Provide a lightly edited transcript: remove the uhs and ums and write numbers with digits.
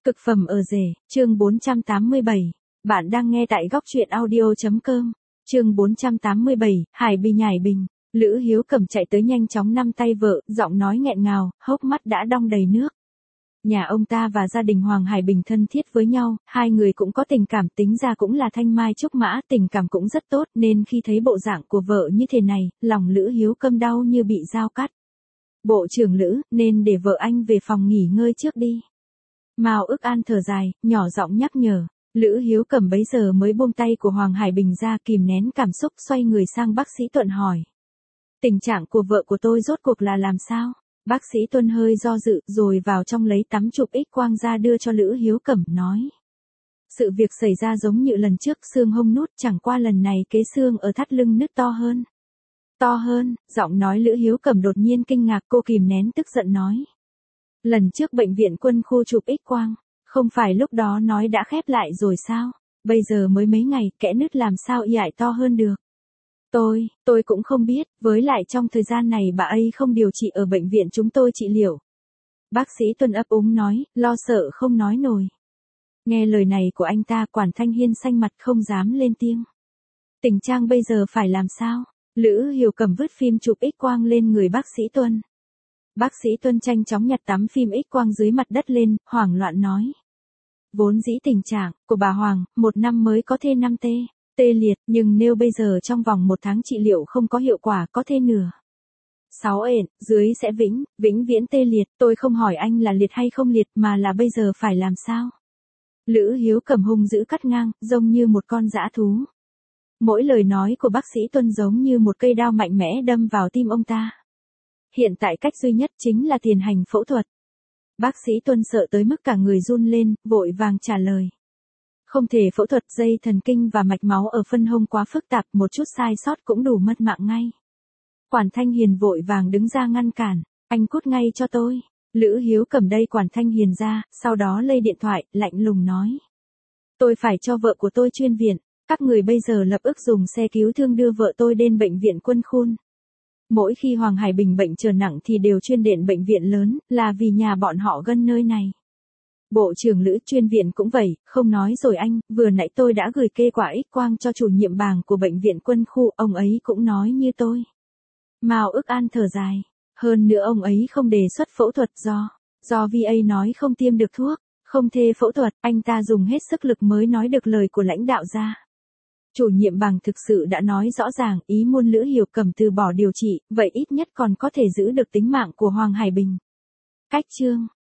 Cực phẩm ở rể, chương 487. Bạn đang nghe tại góc truyện audio.com. Chương 487, Hải Bình Nhải Bình. Lữ Hiếu Cẩm chạy tới nhanh chóng nắm tay vợ, giọng nói nghẹn ngào, hốc mắt đã đong đầy nước. Nhà ông ta và gia đình Hoàng Hải Bình thân thiết với nhau, hai người cũng có tình cảm, tính ra cũng là thanh mai trúc mã, tình cảm cũng rất tốt, nên khi thấy bộ dạng của vợ như thế này, lòng Lữ Hiếu Cẩm đau như bị dao cắt. Bộ trưởng Lữ, nên để vợ anh về phòng nghỉ ngơi trước đi. Mao Ức An thở dài, nhỏ giọng nhắc nhở. Lữ Hiếu Cẩm bấy giờ mới buông tay của Hoàng Hải Bình ra, kìm nén cảm xúc, xoay người sang bác sĩ Tuấn hỏi. Tình trạng của vợ của tôi rốt cuộc là làm sao? Bác sĩ Tuân hơi do dự, rồi vào trong lấy tấm chụp X-quang ra đưa cho Lữ Hiếu Cẩm, nói. Sự việc xảy ra giống như lần trước, xương hông nút, chẳng qua lần này kế xương ở thắt lưng nứt to hơn. To hơn, giọng nói Lữ Hiếu Cẩm đột nhiên kinh ngạc, cô kìm nén tức giận nói. Lần trước bệnh viện quân khu chụp X-quang, không phải lúc đó nói đã khép lại rồi sao? Bây giờ mới mấy ngày, kẽ nứt làm sao ị to hơn được? Tôi cũng không biết, với lại trong thời gian này bà ấy không điều trị ở bệnh viện chúng tôi trị liệu. Bác sĩ Tuân ấp úng nói, lo sợ không nói nổi. Nghe lời này của anh ta, Quản Thanh Hiên xanh mặt không dám lên tiếng. Tình trạng bây giờ phải làm sao? Lữ Hiếu Cẩm vứt phim chụp X-quang lên người bác sĩ Tuân. Bác sĩ Tuân nhanh chóng nhặt tấm phim X-quang dưới mặt đất lên, hoảng loạn nói. Vốn dĩ tình trạng của bà Hoàng, 1 năm mới có thể 5 tê liệt, nhưng nếu bây giờ trong vòng 1 tháng trị liệu không có hiệu quả, có thể nửa 6 dưới sẽ vĩnh viễn tê liệt. Tôi không hỏi anh là liệt hay không liệt, mà là bây giờ phải làm sao? Lữ Hiếu Cẩm hung dữ cắt ngang, giống như một con dã thú. Mỗi lời nói của bác sĩ Tuân giống như một cây đao mạnh mẽ đâm vào tim ông ta. Hiện tại cách duy nhất chính là tiến hành phẫu thuật. Bác sĩ Tuân sợ tới mức cả người run lên, vội vàng trả lời. Không thể phẫu thuật, dây thần kinh và mạch máu ở phân hông quá phức tạp, một chút sai sót cũng đủ mất mạng ngay. Quản Thanh Hiền vội vàng đứng ra ngăn cản, anh cút ngay cho tôi. Lữ Hiếu Cẩm đây Quản Thanh Hiền ra, sau đó lấy điện thoại, lạnh lùng nói. Tôi phải cho vợ của tôi chuyên viện, các người bây giờ lập tức dùng xe cứu thương đưa vợ tôi đến bệnh viện quân khu. Mỗi khi Hoàng Hải Bình bệnh trở nặng thì đều chuyên đến bệnh viện lớn, là vì nhà bọn họ gần nơi này. Bộ trưởng Lữ, chuyên viện cũng vậy, không nói rồi anh, vừa nãy tôi đã gửi kết quả X-quang cho chủ nhiệm bảng của bệnh viện quân khu, ông ấy cũng nói như tôi. Mao Ức An thở dài, hơn nữa ông ấy không đề xuất phẫu thuật do VA nói không tiêm được thuốc, không thể phẫu thuật, anh ta dùng hết sức lực mới nói được lời của lãnh đạo ra. Chủ nhiệm bảng thực sự đã nói rõ ràng, ý muốn Lữ Hiếu Cẩm từ bỏ điều trị, vậy ít nhất còn có thể giữ được tính mạng của Hoàng Hải Bình. Cách chương